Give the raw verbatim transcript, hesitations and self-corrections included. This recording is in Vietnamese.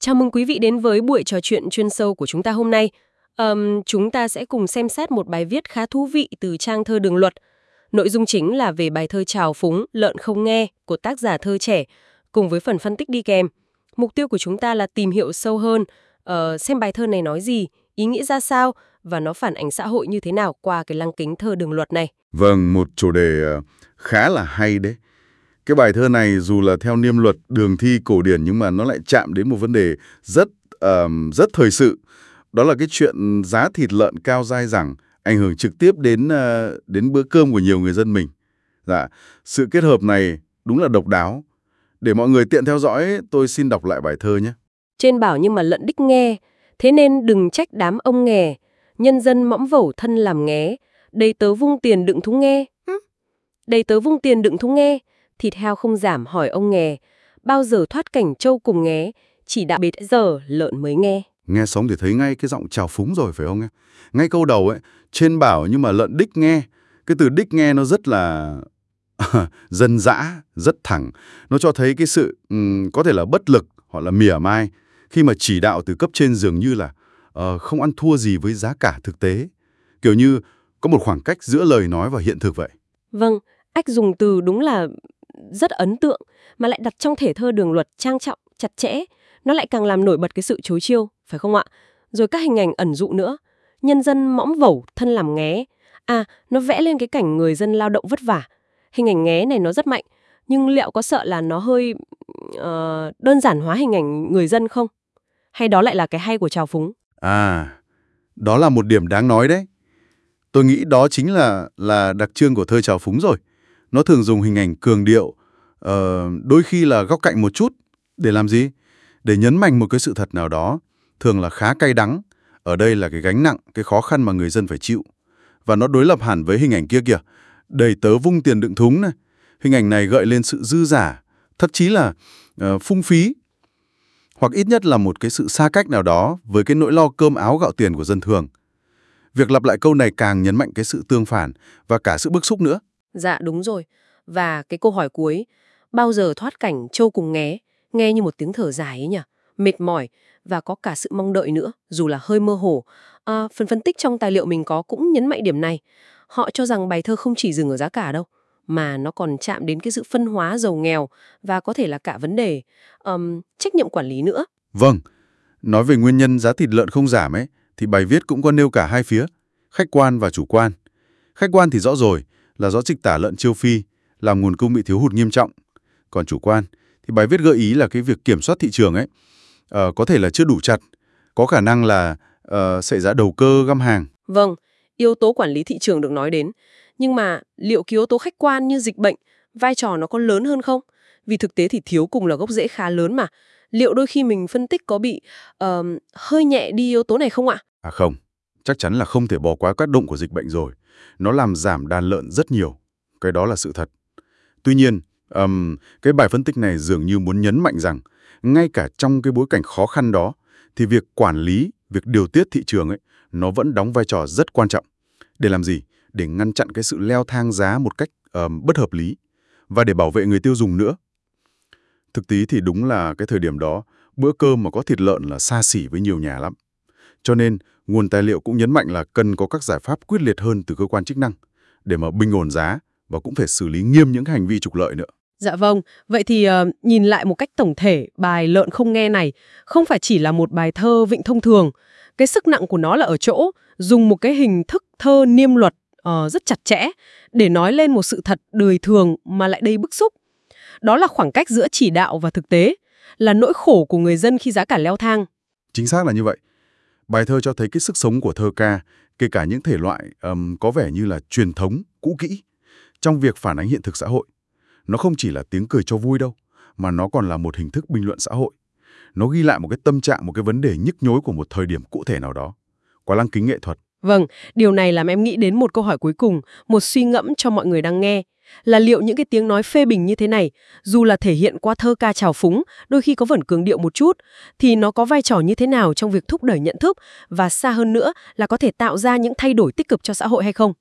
Chào mừng quý vị đến với buổi trò chuyện chuyên sâu của chúng ta hôm nay. Ờm, chúng ta sẽ cùng xem xét một bài viết khá thú vị từ trang thơ Đường Luật. Nội dung chính là về bài thơ Trào Phúng, Lợn Không Nghe của tác giả thơ trẻ, cùng với phần phân tích đi kèm. Mục tiêu của chúng ta là tìm hiểu sâu hơn, uh, xem bài thơ này nói gì, ý nghĩa ra sao và nó phản ánh xã hội như thế nào qua cái lăng kính thơ Đường Luật này. Vâng, một chủ đề ờ, khá là hay đấy. Cái bài thơ này dù là theo niêm luật đường thi cổ điển nhưng mà nó lại chạm đến một vấn đề rất ờm, rất thời sự. Đó là cái chuyện giá thịt lợn cao dai dẳng ảnh hưởng trực tiếp đến ờ, đến bữa cơm của nhiều người dân mình. Dạ, sự kết hợp này đúng là độc đáo. Để mọi người tiện theo dõi, tôi xin đọc lại bài thơ nhé. Trên bảo nhưng mà lợn đích nghe, thế nên đừng trách đám ông nghè, nhân dân mõm vẩu thân làm nghé, đầy tớ vung tiền đựng thúng nghe. Đầy tớ vung tiền đựng thúng nghe, thịt heo không giảm hỏi ông nghè, bao giờ thoát cảnh trâu cùng nghé, chỉ đã bệt giờ lợn mới nghe. Nghe xong thì thấy ngay cái giọng trào phúng rồi phải không? Ngay câu đầu ấy, trên bảo nhưng mà lợn đích nghe. Cái từ đích nghe nó rất là dân dã, rất thẳng. Nó cho thấy cái sự um, có thể là bất lực hoặc là mỉa mai khi mà chỉ đạo từ cấp trên dường như là uh, không ăn thua gì với giá cả thực tế. Kiểu như có một khoảng cách giữa lời nói và hiện thực vậy. Vâng, Ách dùng từ đúng là rất ấn tượng, mà lại đặt trong thể thơ Đường Luật trang trọng, chặt chẽ. Nó lại càng làm nổi bật cái sự chối chiêu, phải không ạ? Rồi các hình ảnh ẩn dụ nữa. Nhân dân mõm vẩu, thân làm nghé. À, nó vẽ lên cái cảnh người dân lao động vất vả. Hình ảnh nghé này nó rất mạnh, nhưng liệu có sợ là nó hơi uh, đơn giản hóa hình ảnh người dân không? Hay đó lại là cái hay của Trào Phúng? À, đó là một điểm đáng nói đấy. Tôi nghĩ đó chính là là đặc trưng của thơ trào phúng rồi. Nó thường dùng hình ảnh cường điệu, uh, đôi khi là góc cạnh một chút. Để làm gì? Để nhấn mạnh một cái sự thật nào đó, thường là khá cay đắng. Ở đây là cái gánh nặng, cái khó khăn mà người dân phải chịu. Và nó đối lập hẳn với hình ảnh kia kìa. Đầy tớ vung tiền đựng thúng này. Hình ảnh này gợi lên sự dư giả, thậm chí là uh, phung phí. Hoặc ít nhất là một cái sự xa cách nào đó với cái nỗi lo cơm áo gạo tiền của dân thường. Việc lặp lại câu này càng nhấn mạnh cái sự tương phản và cả sự bức xúc nữa. Dạ đúng rồi. Và cái câu hỏi cuối, bao giờ thoát cảnh trâu cùng nghé, nghe như một tiếng thở dài ấy nhỉ, mệt mỏi và có cả sự mong đợi nữa, dù là hơi mơ hồ. À, phần phân tích trong tài liệu mình có cũng nhấn mạnh điểm này. Họ cho rằng bài thơ không chỉ dừng ở giá cả đâu, mà nó còn chạm đến cái sự phân hóa giàu nghèo và có thể là cả vấn đề um, trách nhiệm quản lý nữa. Vâng, nói về nguyên nhân giá thịt lợn không giảm ấy, thì bài viết cũng có nêu cả hai phía, khách quan và chủ quan. Khách quan thì rõ rồi, là do dịch tả lợn châu Phi, làm nguồn cung bị thiếu hụt nghiêm trọng. Còn chủ quan, thì bài viết gợi ý là cái việc kiểm soát thị trường ấy, uh, có thể là chưa đủ chặt, có khả năng là uh, xảy ra đầu cơ găm hàng. Vâng, yếu tố quản lý thị trường được nói đến. Nhưng mà liệu cái yếu tố khách quan như dịch bệnh, vai trò nó có lớn hơn không? Vì thực tế thì thiếu cùng là gốc rễ khá lớn mà. Liệu đôi khi mình phân tích có bị uh, hơi nhẹ đi yếu tố này không ạ? À không, chắc chắn là không thể bỏ qua tác động của dịch bệnh rồi. Nó làm giảm đàn lợn rất nhiều. Cái đó là sự thật. Tuy nhiên, um, cái bài phân tích này dường như muốn nhấn mạnh rằng ngay cả trong cái bối cảnh khó khăn đó thì việc quản lý, việc điều tiết thị trường ấy, nó vẫn đóng vai trò rất quan trọng. Để làm gì? Để ngăn chặn cái sự leo thang giá một cách um, bất hợp lý và để bảo vệ người tiêu dùng nữa. Thực tế thì đúng là cái thời điểm đó, bữa cơm mà có thịt lợn là xa xỉ với nhiều nhà lắm. Cho nên, nguồn tài liệu cũng nhấn mạnh là cần có các giải pháp quyết liệt hơn từ cơ quan chức năng để mà bình ổn giá và cũng phải xử lý nghiêm những hành vi trục lợi nữa. Dạ vâng, vậy thì uh, nhìn lại một cách tổng thể, bài Lợn Không Nghe này không phải chỉ là một bài thơ vịnh thông thường. Cái sức nặng của nó là ở chỗ dùng một cái hình thức thơ niêm luật uh, rất chặt chẽ để nói lên một sự thật đời thường mà lại đầy bức xúc. Đó là khoảng cách giữa chỉ đạo và thực tế, là nỗi khổ của người dân khi giá cả leo thang. Chính xác là như vậy. Bài thơ cho thấy cái sức sống của thơ ca, kể cả những thể loại um, có vẻ như là truyền thống, cũ kỹ, trong việc phản ánh hiện thực xã hội. Nó không chỉ là tiếng cười cho vui đâu, mà nó còn là một hình thức bình luận xã hội. Nó ghi lại một cái tâm trạng, một cái vấn đề nhức nhối của một thời điểm cụ thể nào đó, qua lăng kính nghệ thuật. Vâng, điều này làm em nghĩ đến một câu hỏi cuối cùng, một suy ngẫm cho mọi người đang nghe. Là liệu những cái tiếng nói phê bình như thế này, dù là thể hiện qua thơ ca trào phúng, đôi khi có vẩn cường điệu một chút, thì nó có vai trò như thế nào trong việc thúc đẩy nhận thức và xa hơn nữa là có thể tạo ra những thay đổi tích cực cho xã hội hay không?